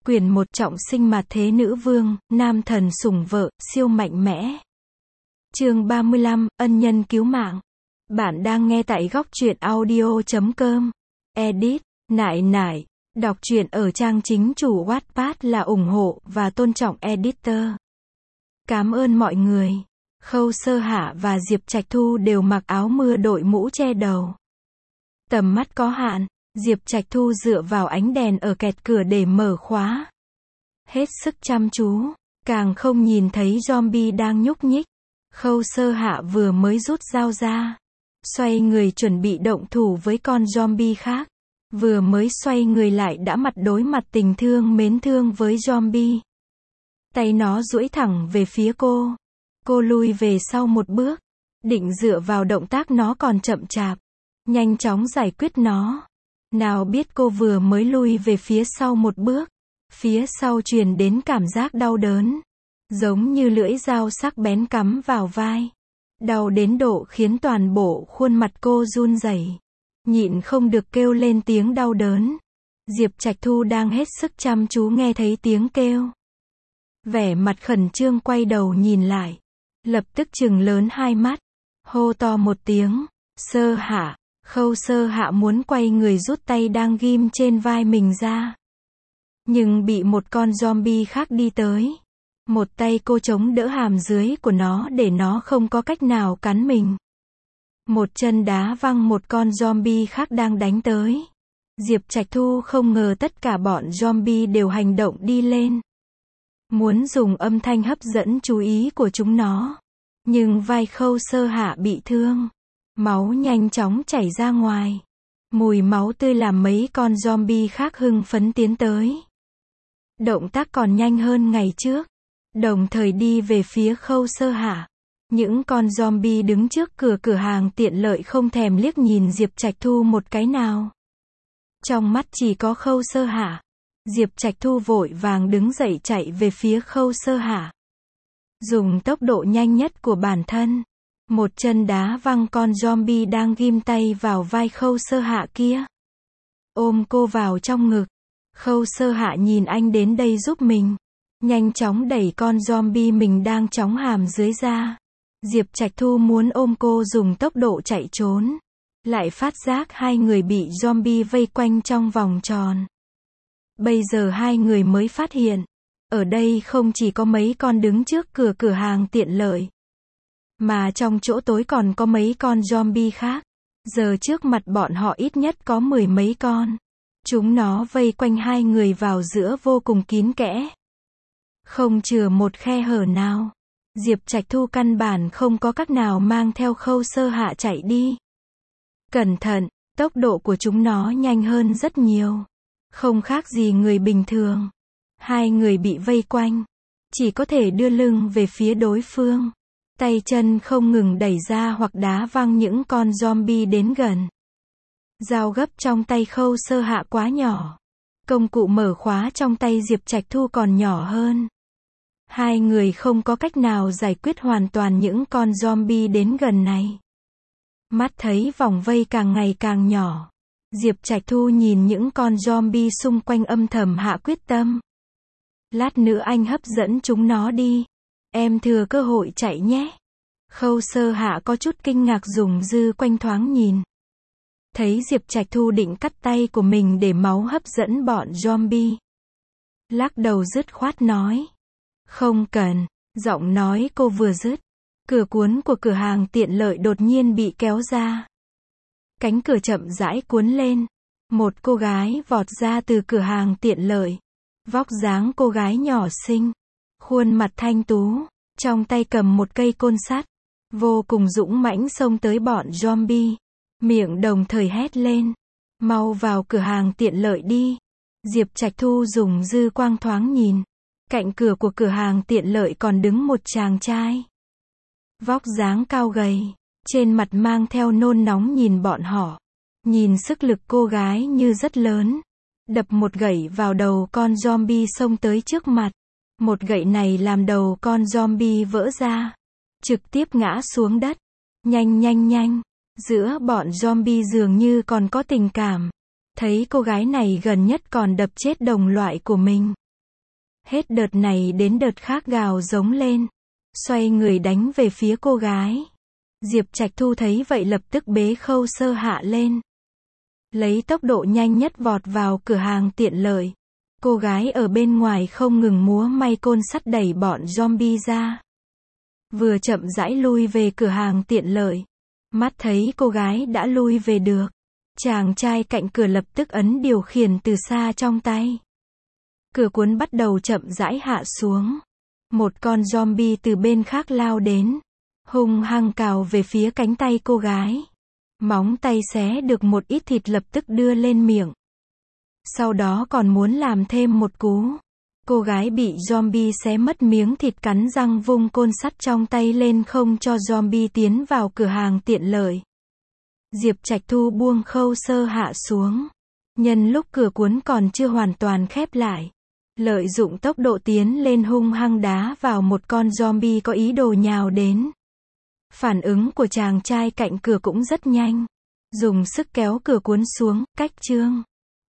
Quyển 1 trọng sinh mạt thế nữ vương, nam thần sủng vợ, siêu mạnh mẽ. Chương 35, ân nhân cứu mạng. Bạn đang nghe tại góc truyện audio.com. Edit, nại nại. Đọc truyện ở trang chính chủ Wattpad là ủng hộ và tôn trọng editor. Cảm ơn mọi người. Khâu Sơ Hạ và Diệp Trạch Thu đều mặc áo mưa đội mũ che đầu. Tầm mắt có hạn, Diệp Trạch Thu dựa vào ánh đèn ở kẹt cửa để mở khóa. Hết sức chăm chú, càng không nhìn thấy zombie đang nhúc nhích. Khâu Sơ Hạ vừa mới rút dao ra, xoay người chuẩn bị động thủ với con zombie khác. Vừa mới xoay người lại đã mặt đối mặt tình thương mến thương với zombie. Tay nó duỗi thẳng về phía cô. Cô lui về sau một bước, định dựa vào động tác nó còn chậm chạp, nhanh chóng giải quyết nó. Nào biết cô vừa mới lui về phía sau một bước, phía sau truyền đến cảm giác đau đớn, giống như lưỡi dao sắc bén cắm vào vai. Đau đến độ khiến toàn bộ khuôn mặt cô run rẩy, nhịn không được kêu lên tiếng đau đớn. Diệp Trạch Thu đang hết sức chăm chú nghe thấy tiếng kêu. Vẻ mặt khẩn trương quay đầu nhìn lại, lập tức trừng lớn hai mắt, hô to một tiếng, Sơ Hạ. Khâu Sơ Hạ muốn quay người rút tay đang ghim trên vai mình ra, nhưng bị một con zombie khác đi tới. Một tay cô chống đỡ hàm dưới của nó để nó không có cách nào cắn mình. Một chân đá văng một con zombie khác đang đánh tới. Diệp Trạch Thu không ngờ tất cả bọn zombie đều hành động đi lên, muốn dùng âm thanh hấp dẫn chú ý của chúng nó. Nhưng vai Khâu Sơ Hạ bị thương, máu nhanh chóng chảy ra ngoài. Mùi máu tươi làm mấy con zombie khác hưng phấn tiến tới. Động tác còn nhanh hơn ngày trước, đồng thời đi về phía Khâu Sơ Hạ. Những con zombie đứng trước cửa hàng tiện lợi không thèm liếc nhìn Diệp Trạch Thu một cái nào. Trong mắt chỉ có Khâu Sơ Hạ. Diệp Trạch Thu vội vàng đứng dậy chạy về phía Khâu Sơ Hạ, dùng tốc độ nhanh nhất của bản thân, một chân đá văng con zombie đang ghim tay vào vai Khâu Sơ Hạ kia, ôm cô vào trong ngực. Khâu Sơ Hạ nhìn anh đến đây giúp mình, nhanh chóng đẩy con zombie mình đang chóng hàm dưới ra. Diệp Trạch Thu muốn ôm cô dùng tốc độ chạy trốn, lại phát giác hai người bị zombie vây quanh trong vòng tròn. Bây giờ hai người mới phát hiện, ở đây không chỉ có mấy con đứng trước cửa hàng tiện lợi, mà trong chỗ tối còn có mấy con zombie khác. Giờ trước mặt bọn họ ít nhất có 10 mấy con. Chúng nó vây quanh hai người vào giữa vô cùng kín kẽ, không chừa một khe hở nào. Diệp Trạch Thu căn bản không có cách nào mang theo Khâu Sơ Hạ chạy đi. Cẩn thận, tốc độ của chúng nó nhanh hơn rất nhiều, không khác gì người bình thường. Hai người bị vây quanh, chỉ có thể đưa lưng về phía đối phương, tay chân không ngừng đẩy ra hoặc đá văng những con zombie đến gần. Dao gấp trong tay Khâu Sơ Hạ quá nhỏ, công cụ mở khóa trong tay Diệp Trạch Thu còn nhỏ hơn. Hai người không có cách nào giải quyết hoàn toàn những con zombie đến gần này. Mắt thấy vòng vây càng ngày càng nhỏ, Diệp Trạch Thu nhìn những con zombie xung quanh âm thầm hạ quyết tâm. Lát nữa anh hấp dẫn chúng nó đi, em thừa cơ hội chạy nhé. Khâu Sơ Hạ có chút kinh ngạc dùng dư quanh thoáng nhìn, thấy Diệp Trạch Thu định cắt tay của mình để máu hấp dẫn bọn zombie. Lắc đầu dứt khoát nói, không cần. Giọng nói cô vừa dứt, cửa cuốn của cửa hàng tiện lợi đột nhiên bị kéo ra. Cánh cửa chậm rãi cuốn lên. Một cô gái vọt ra từ cửa hàng tiện lợi. Vóc dáng cô gái nhỏ xinh, khuôn mặt thanh tú, trong tay cầm một cây côn sắt, vô cùng dũng mãnh xông tới bọn zombie. Miệng đồng thời hét lên, mau vào cửa hàng tiện lợi đi. Diệp Trạch Thu dùng dư quang thoáng nhìn, cạnh cửa của cửa hàng tiện lợi còn đứng một chàng trai. Vóc dáng cao gầy, trên mặt mang theo nôn nóng nhìn bọn họ. Nhìn sức lực cô gái như rất lớn. Đập một gậy vào đầu con zombie xông tới trước mặt. Một gậy này làm đầu con zombie vỡ ra, trực tiếp ngã xuống đất. Nhanh nhanh nhanh. Giữa bọn zombie dường như còn có tình cảm. Thấy cô gái này gần nhất còn đập chết đồng loại của mình, Hết đợt này đến đợt khác gào giống lên. Xoay người đánh về phía cô gái. Diệp Trạch Thu thấy vậy lập tức bế Khâu Sơ Hạ lên. Lấy tốc độ nhanh nhất vọt vào cửa hàng tiện lợi. Cô gái ở bên ngoài không ngừng múa may côn sắt đẩy bọn zombie ra. Vừa chậm rãi lui về cửa hàng tiện lợi. Mắt thấy cô gái đã lui về được. Chàng trai cạnh cửa lập tức ấn điều khiển từ xa trong tay. Cửa cuốn bắt đầu chậm rãi hạ xuống. Một con zombie từ bên khác lao đến. Hung hăng cào về phía cánh tay cô gái. Móng tay xé được một ít thịt lập tức đưa lên miệng. Sau đó còn muốn làm thêm một cú. Cô gái bị zombie xé mất miếng thịt cắn răng vung côn sắt trong tay lên không cho zombie tiến vào cửa hàng tiện lợi. Diệp Trạch Thu buông Khâu Sơ Hạ xuống. Nhân lúc cửa cuốn còn chưa hoàn toàn khép lại. Lợi dụng tốc độ tiến lên hung hăng đá vào một con zombie có ý đồ nhào đến. Phản ứng của chàng trai cạnh cửa cũng rất nhanh. Dùng sức kéo cửa cuốn xuống, cách chương.